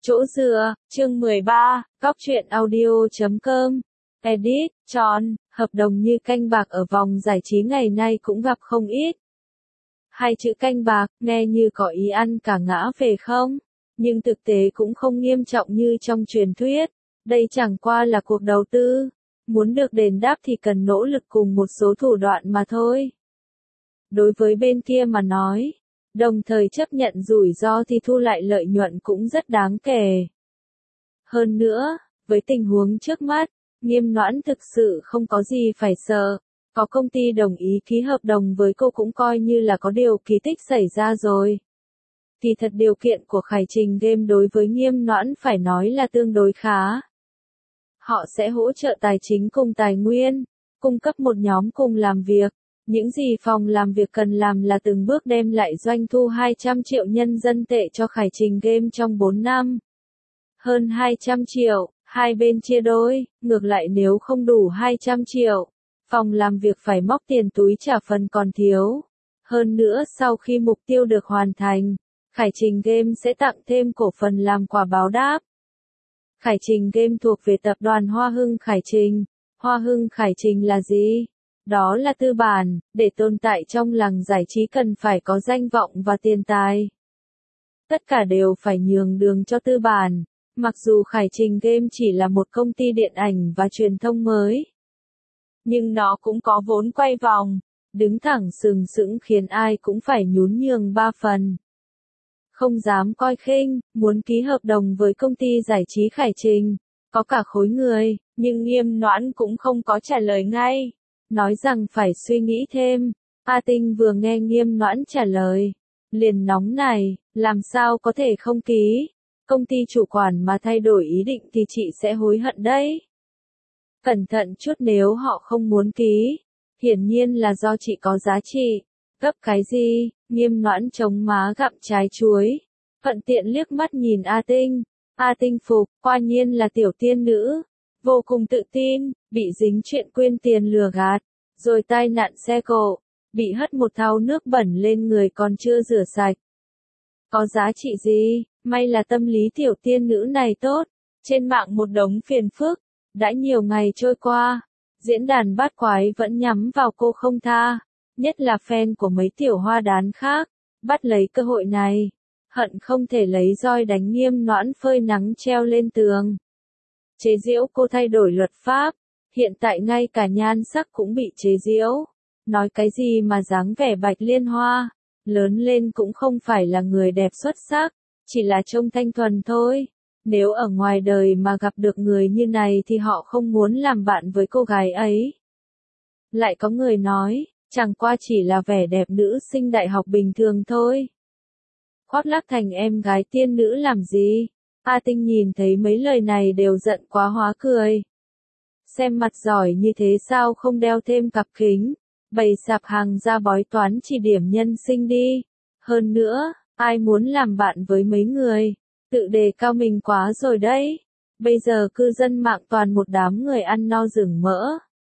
Chỗ dựa, chương 13, góc truyện audio.com. Edit, Tròn, hợp đồng như canh bạc ở vòng giải trí ngày nay cũng gặp không ít. Hai chữ canh bạc, nghe như có ý ăn cả ngã về không? Nhưng thực tế cũng không nghiêm trọng như trong truyền thuyết. Đây chẳng qua là cuộc đầu tư. Muốn được đền đáp thì cần nỗ lực cùng một số thủ đoạn mà thôi. Đối với bên kia mà nói, đồng thời chấp nhận rủi ro thì thu lại lợi nhuận cũng rất đáng kể. Hơn nữa, với tình huống trước mắt, Nghiêm Noãn thực sự không có gì phải sợ. Có công ty đồng ý ký hợp đồng với cô cũng coi như là có điều kỳ tích xảy ra rồi. Kỳ thật điều kiện của Khải Trình Game đối với Nghiêm Noãn phải nói là tương đối khá. Họ sẽ hỗ trợ tài chính cùng tài nguyên, cung cấp một nhóm cùng làm việc. Những gì phòng làm việc cần làm là từng bước đem lại doanh thu 200 triệu nhân dân tệ cho Khải Trình Game trong 4 năm. Hơn 200 triệu, hai bên chia đôi, ngược lại nếu không đủ 200 triệu, phòng làm việc phải móc tiền túi trả phần còn thiếu. Hơn nữa sau khi mục tiêu được hoàn thành, Khải Trình Game sẽ tặng thêm cổ phần làm quà báo đáp. Khải Trình Game thuộc về tập đoàn Hoa Hưng Khải Trình. Hoa Hưng Khải Trình là gì? Đó là tư bản, để tồn tại trong làng giải trí cần phải có danh vọng và tiền tài. Tất cả đều phải nhường đường cho tư bản, mặc dù Khải Trình Game chỉ là một công ty điện ảnh và truyền thông mới. Nhưng nó cũng có vốn quay vòng, đứng thẳng sừng sững khiến ai cũng phải nhún nhường 3 phần. Không dám coi khinh, muốn ký hợp đồng với công ty giải trí Khải Trình, có cả khối người, nhưng Nghiêm Noãn cũng không có trả lời ngay. Nói rằng phải suy nghĩ thêm. A Tinh vừa nghe Nghiêm Noãn trả lời, liền nóng này, làm sao có thể không ký? Công ty chủ quản mà thay đổi ý định thì chị sẽ hối hận đấy. Cẩn thận chút nếu họ không muốn ký. Hiển nhiên là do chị có giá trị. Gấp cái gì? Nghiêm Noãn chống má gặm trái chuối. Thuận tiện liếc mắt nhìn A Tinh. A Tinh phục, quả nhiên là tiểu tiên nữ. Vô cùng tự tin, bị dính chuyện quyên tiền lừa gạt, rồi tai nạn xe cộ, bị hất một thau nước bẩn lên người còn chưa rửa sạch. Có giá trị gì, may là tâm lý tiểu tiên nữ này tốt, trên mạng một đống phiền phức, đã nhiều ngày trôi qua, diễn đàn bát quái vẫn nhắm vào cô không tha, nhất là fan của mấy tiểu hoa đán khác, bắt lấy cơ hội này, hận không thể lấy roi đánh Nghiêm Noãn phơi nắng treo lên tường. Chế giễu cô thay đổi luật pháp, hiện tại ngay cả nhan sắc cũng bị chế giễu. Nói cái gì mà dáng vẻ Bạch Liên Hoa, lớn lên cũng không phải là người đẹp xuất sắc, chỉ là trông thanh thuần thôi. Nếu ở ngoài đời mà gặp được người như này thì họ không muốn làm bạn với cô gái ấy. Lại có người nói, chẳng qua chỉ là vẻ đẹp nữ sinh đại học bình thường thôi. Khoác lác thành em gái tiên nữ làm gì? A Tinh nhìn thấy mấy lời này đều giận quá hóa cười. Xem mặt giỏi như thế sao không đeo thêm cặp kính, bày sạp hàng ra bói toán chỉ điểm nhân sinh đi. Hơn nữa, ai muốn làm bạn với mấy người, tự đề cao mình quá rồi đấy. Bây giờ cư dân mạng toàn một đám người ăn no rừng mỡ.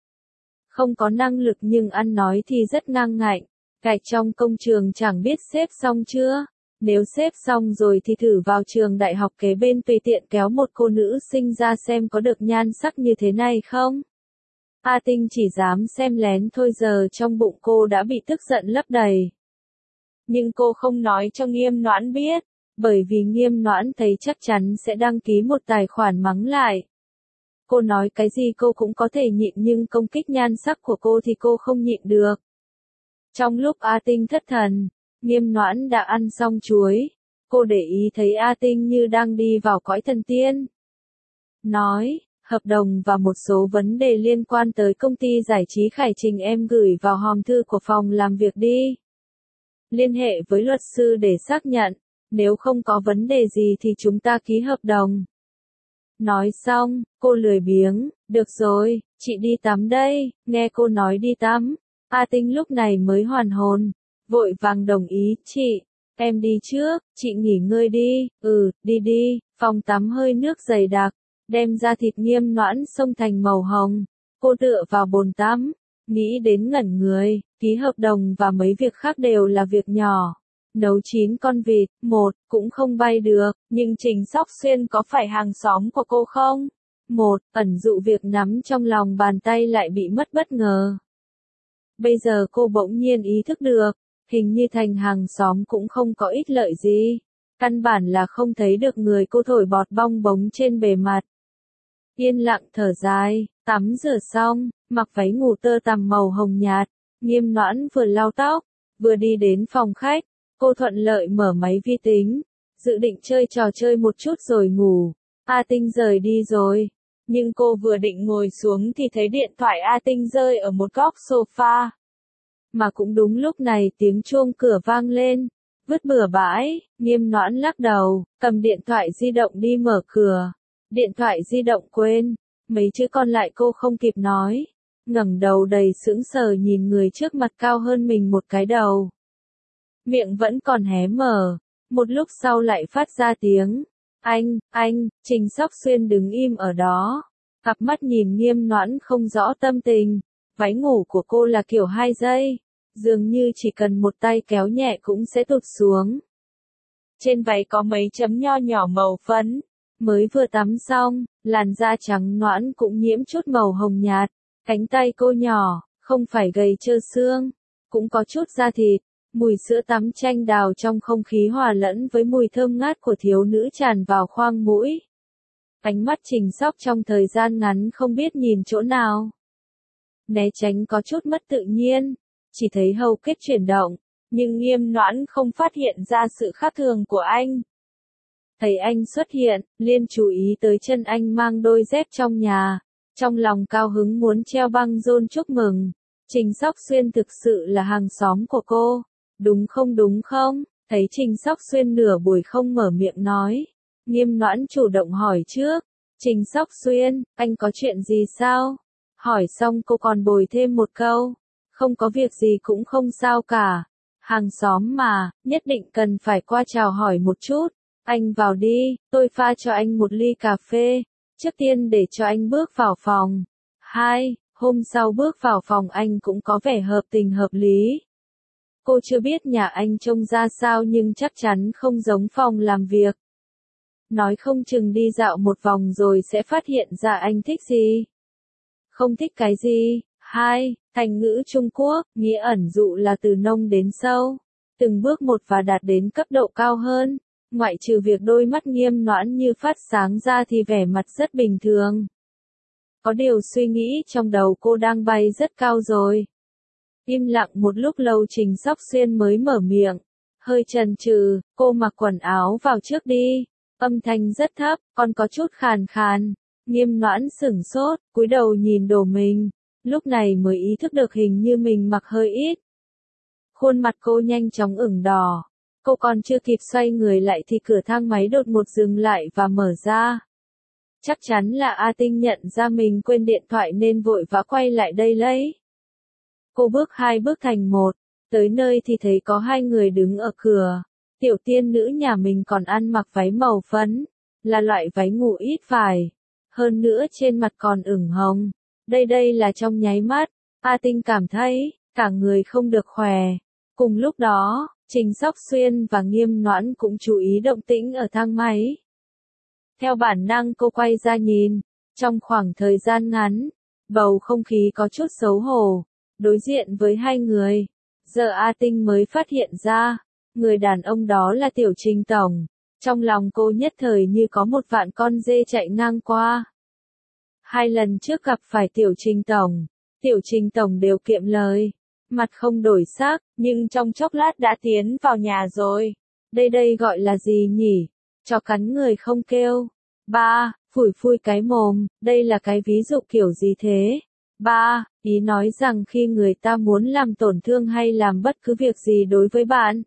Không có năng lực nhưng ăn nói thì rất ngang ngạnh, gạch trong công trường chẳng biết xếp xong chưa. Nếu xếp xong rồi thì thử vào trường đại học kế bên tùy tiện kéo một cô nữ sinh ra xem có được nhan sắc như thế này không. A Tinh chỉ dám xem lén thôi giờ trong bụng cô đã bị tức giận lấp đầy. Nhưng cô không nói cho Nghiêm Noãn biết, bởi vì Nghiêm Noãn thấy chắc chắn sẽ đăng ký một tài khoản mắng lại. Cô nói cái gì cô cũng có thể nhịn nhưng công kích nhan sắc của cô thì cô không nhịn được. Trong lúc A Tinh thất thần, Nghiêm Noãn đã ăn xong chuối, cô để ý thấy A Tinh như đang đi vào cõi thần tiên. Nói, hợp đồng và một số vấn đề liên quan tới công ty giải trí Khải Trình em gửi vào hòm thư của phòng làm việc đi. Liên hệ với luật sư để xác nhận, nếu không có vấn đề gì thì chúng ta ký hợp đồng. Nói xong, cô lười biếng, được rồi, chị đi tắm đây, nghe cô nói đi tắm. A Tinh lúc này mới hoàn hồn. Vội vàng đồng ý, chị, em đi trước, chị nghỉ ngơi đi, đi đi, phòng tắm hơi nước dày đặc, đem ra thịt Nghiêm Noãn xông thành màu hồng, cô tựa vào bồn tắm, nghĩ đến ngẩn người, ký hợp đồng và mấy việc khác đều là việc nhỏ. nấu 9 con vịt, một, cũng không bay được, nhưng Trình Sóc Xuyên có phải hàng xóm của cô không? Một, ẩn dụ việc nắm trong lòng bàn tay lại bị mất bất ngờ. Bây giờ cô bỗng nhiên ý thức được, hình như thành hàng xóm cũng không có ích lợi gì. Căn bản là không thấy được người cô thổi bọt bong bóng trên bề mặt. Yên lặng thở dài, tắm rửa xong, mặc váy ngủ tơ tằm màu hồng nhạt, Nghiêm Noãn vừa lau tóc, vừa đi đến phòng khách, cô thuận lợi mở máy vi tính, dự định chơi trò chơi một chút rồi ngủ. A Tinh rời đi rồi, nhưng cô vừa định ngồi xuống thì thấy điện thoại A Tinh rơi ở một góc sofa. Mà cũng đúng lúc này tiếng chuông cửa vang lên, vứt bừa bãi, Nghiêm Noãn lắc đầu, cầm điện thoại di động đi mở cửa. Điện thoại di động quên, mấy chữ còn lại cô không kịp nói, ngẩng đầu đầy sững sờ nhìn người trước mặt cao hơn mình một cái đầu. Miệng vẫn còn hé mở, một lúc sau lại phát ra tiếng, anh, Trình Sóc Xuyên đứng im ở đó, cặp mắt nhìn Nghiêm Noãn không rõ tâm tình, váy ngủ của cô là kiểu 2 giây, dường như chỉ cần một tay kéo nhẹ cũng sẽ tụt xuống. Trên váy có mấy chấm nho nhỏ màu phấn. Mới vừa tắm xong, làn da trắng nõn cũng nhiễm chút màu hồng nhạt, cánh tay cô nhỏ, không phải gầy trơ xương, cũng có chút da thịt, mùi sữa tắm chanh đào trong không khí hòa lẫn với mùi thơm ngát của thiếu nữ tràn vào khoang mũi. Ánh mắt Trình Sóc trong thời gian ngắn không biết nhìn chỗ nào. Né tránh có chút mất tự nhiên, chỉ thấy hầu kết chuyển động, nhưng Nghiêm Noãn không phát hiện ra sự khác thường của anh. Thấy anh xuất hiện, Liên chú ý tới chân anh mang đôi dép trong nhà, trong lòng cao hứng muốn treo băng rôn chúc mừng. Trình Sóc Xuyên thực sự là hàng xóm của cô, đúng không? Thấy Trình Sóc Xuyên nửa buổi không mở miệng nói, Nghiêm Noãn chủ động hỏi trước, Trình Sóc Xuyên, anh có chuyện gì sao? Hỏi xong cô còn bồi thêm một câu, không có việc gì cũng không sao cả, hàng xóm mà, nhất định cần phải qua chào hỏi một chút. Anh vào đi, tôi pha cho anh một ly cà phê, trước tiên để cho anh bước vào phòng. 2. Hôm sau bước vào phòng anh cũng có vẻ hợp tình hợp lý. Cô chưa biết nhà anh trông ra sao nhưng chắc chắn không giống phòng làm việc. Nói không chừng đi dạo một vòng rồi sẽ phát hiện ra anh thích gì. Không thích cái gì. 2. Thành ngữ Trung Quốc, nghĩa ẩn dụ là từ nông đến sâu, từng bước một và đạt đến cấp độ cao hơn. Ngoại trừ việc đôi mắt Nghiêm Noãn như phát sáng ra thì vẻ mặt rất bình thường. Có điều suy nghĩ trong đầu cô đang bay rất cao rồi. Im lặng một lúc lâu Trình Sóc Xuyên mới mở miệng. Hơi chần chừ, cô mặc quần áo vào trước đi. Âm thanh rất thấp, còn có chút khàn khàn. Nghiêm Noãn sửng sốt, cúi đầu nhìn đồ mình. Lúc này mới ý thức được hình như mình mặc hơi ít. Khuôn mặt cô nhanh chóng ửng đỏ. Cô còn chưa kịp xoay người lại thì cửa thang máy đột ngột dừng lại và mở ra. Chắc chắn là A Tinh nhận ra mình quên điện thoại nên vội vã quay lại đây lấy. Cô bước 2 bước thành 1, tới nơi thì thấy có 2 người đứng ở cửa. Tiểu tiên nữ nhà mình còn ăn mặc váy màu phấn, là loại váy ngủ ít vải. Hơn nữa trên mặt còn ửng hồng. Đây là trong nháy mắt, A Tinh cảm thấy, cả người không được khỏe. Cùng lúc đó, Trình Sóc Xuyên và Nghiêm Noãn cũng chú ý động tĩnh ở thang máy. Theo bản năng cô quay ra nhìn, trong khoảng thời gian ngắn, bầu không khí có chút xấu hổ, đối diện với 2 người. Giờ A Tinh mới phát hiện ra, người đàn ông đó là Tiểu Trình Tổng. Trong lòng cô nhất thời như có một vạn con dê chạy ngang qua. 2 lần trước gặp phải Tiểu Trình Tổng đều kiệm lời. Mặt không đổi sắc, nhưng trong chốc lát đã tiến vào nhà rồi. Đây gọi là gì nhỉ? Chó cắn người không kêu. 3. Phủi phui cái mồm, đây là cái ví dụ kiểu gì thế? 3. Ý nói rằng khi người ta muốn làm tổn thương hay làm bất cứ việc gì đối với bạn,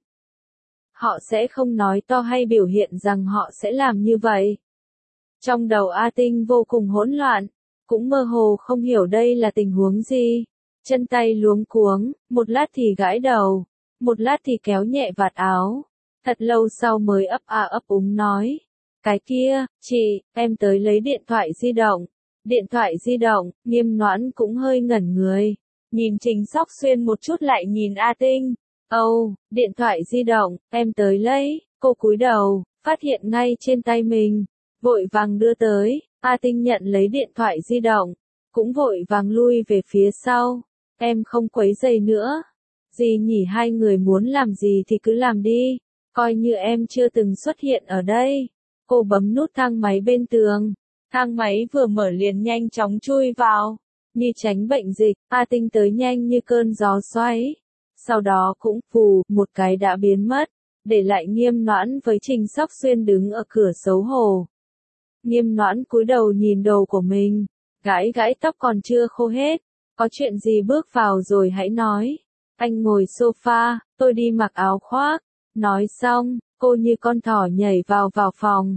họ sẽ không nói to hay biểu hiện rằng họ sẽ làm như vậy. Trong đầu A Tinh vô cùng hỗn loạn, cũng mơ hồ không hiểu đây là tình huống gì. Chân tay luống cuống, một lát thì gãi đầu, một lát thì kéo nhẹ vạt áo. Thật lâu sau mới ấp úng nói. Cái kia, chị, em tới lấy điện thoại di động. Điện thoại di động, Nghiêm Noãn cũng hơi ngẩn người. Nhìn Trình Sóc Xuyên một chút lại nhìn A Tinh. Âu, điện thoại di động, em tới lấy, cô cúi đầu, phát hiện ngay trên tay mình, vội vàng đưa tới, A Tinh nhận lấy điện thoại di động, cũng vội vàng lui về phía sau, em không quấy rầy nữa, gì nhỉ, hai người muốn làm gì thì cứ làm đi, coi như em chưa từng xuất hiện ở đây. Cô bấm nút thang máy bên tường, thang máy vừa mở liền nhanh chóng chui vào, như tránh bệnh dịch, A Tinh tới nhanh như cơn gió xoáy. Sau đó cũng, phù, một cái đã biến mất, để lại Nghiêm Noãn với Trình Sóc Xuyên đứng ở cửa xấu hổ. Nghiêm Noãn cúi đầu nhìn đồ của mình, gãi gãi tóc còn chưa khô hết, có chuyện gì bước vào rồi hãy nói. Anh ngồi sofa, tôi đi mặc áo khoác. Nói xong, cô như con thỏ nhảy vào phòng.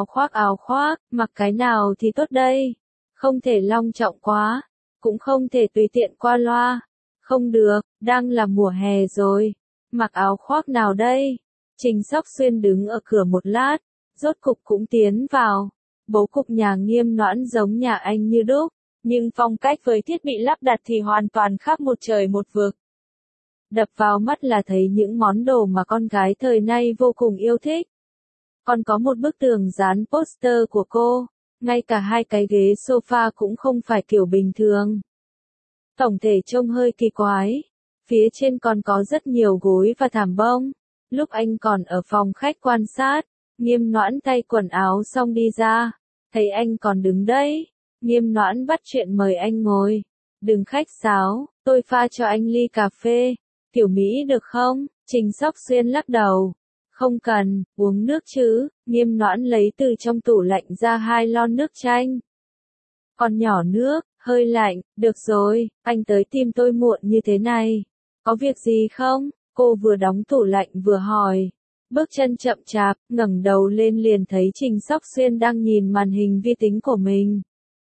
Áo khoác, mặc cái nào thì tốt đây? Không thể long trọng quá, cũng không thể tùy tiện qua loa. Không được, đang là mùa hè rồi. Mặc áo khoác nào đây? Trình Sóc Xuyên đứng ở cửa một lát, rốt cục cũng tiến vào. Bố cục nhà Nghiêm Noãn giống nhà anh như đúc, nhưng phong cách với thiết bị lắp đặt thì hoàn toàn khác một trời một vực. Đập vào mắt là thấy những món đồ mà con gái thời nay vô cùng yêu thích. Còn có một bức tường dán poster của cô, ngay cả hai cái ghế sofa cũng không phải kiểu bình thường. Tổng thể trông hơi kỳ quái, phía trên còn có rất nhiều gối và thảm bông. Lúc anh còn ở phòng khách quan sát, Nghiêm Noãn thay quần áo xong đi ra, thấy anh còn đứng đấy. Nghiêm Noãn bắt chuyện mời anh ngồi. Đừng khách sáo, tôi pha cho anh ly cà phê. Kiểu Mỹ được không? Trình Sóc Xuyên lắc đầu. Không cần, uống nước chứ. Nghiêm Noãn lấy từ trong tủ lạnh ra 2 lon nước chanh. Còn nhỏ nước, hơi lạnh, được rồi, anh tới tìm tôi muộn như thế này. Có việc gì không? Cô vừa đóng tủ lạnh vừa hỏi. Bước chân chậm chạp, ngẩng đầu lên liền thấy Trình Sóc Xuyên đang nhìn màn hình vi tính của mình.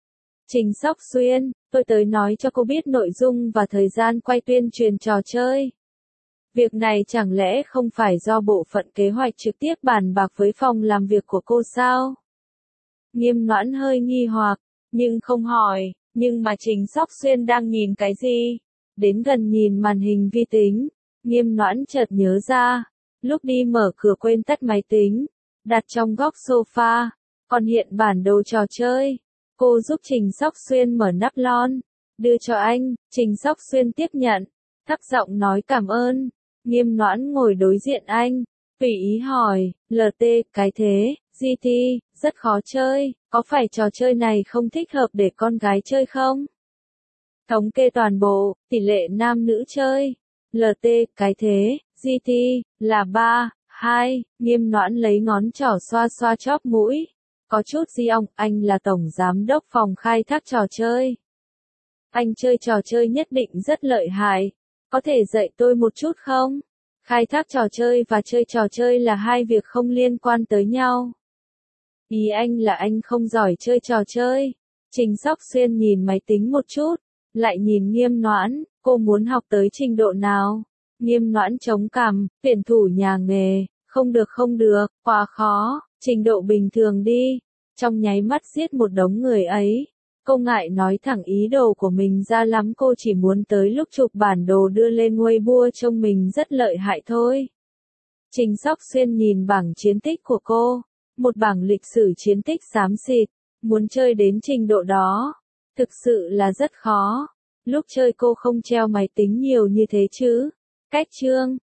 Trình Sóc Xuyên, tôi tới nói cho cô biết nội dung và thời gian quay tuyên truyền trò chơi. Việc này chẳng lẽ không phải do bộ phận kế hoạch trực tiếp bàn bạc với phòng làm việc của cô sao? Nghiêm Noãn hơi nghi hoặc, nhưng không hỏi, nhưng mà Trình Sóc Xuyên đang nhìn cái gì? Đến gần nhìn màn hình vi tính, Nghiêm Noãn chợt nhớ ra, lúc đi mở cửa quên tắt máy tính, đặt trong góc sofa, còn hiện bản đồ trò chơi. Cô giúp Trình Sóc Xuyên mở nắp lon, đưa cho anh, Trình Sóc Xuyên tiếp nhận, thấp giọng nói cảm ơn. Nghiêm Noãn ngồi đối diện anh, tùy ý hỏi, LT, cái thế, GT, rất khó chơi, có phải trò chơi này không thích hợp để con gái chơi không? Thống kê toàn bộ, tỷ lệ nam nữ chơi, LT, cái thế, GT, là 3, 2, Nghiêm Noãn lấy ngón trỏ xoa xoa chóp mũi. Có chút gì ông, anh là tổng giám đốc phòng khai thác trò chơi. Anh chơi trò chơi nhất định rất lợi hại. Có thể dạy tôi một chút không? Khai thác trò chơi và chơi trò chơi là hai việc không liên quan tới nhau. Ý anh là anh không giỏi chơi trò chơi. Trình Sóc Xuyên nhìn máy tính một chút, lại nhìn Nghiêm Noãn, cô muốn học tới trình độ nào? Nghiêm Noãn chống cằm, tuyển thủ nhà nghề, không được, quá khó, trình độ bình thường đi. Trong nháy mắt giết một đống người ấy. Cô ngại nói thẳng ý đồ của mình ra lắm, cô chỉ muốn tới lúc chụp bản đồ đưa lên Weibo trông mình rất lợi hại thôi. Trình Sóc Xuyên nhìn bảng chiến tích của cô, một bảng lịch sử chiến tích xám xịt, muốn chơi đến trình độ đó, thực sự là rất khó. Lúc chơi cô không treo máy tính nhiều như thế chứ. Cách chương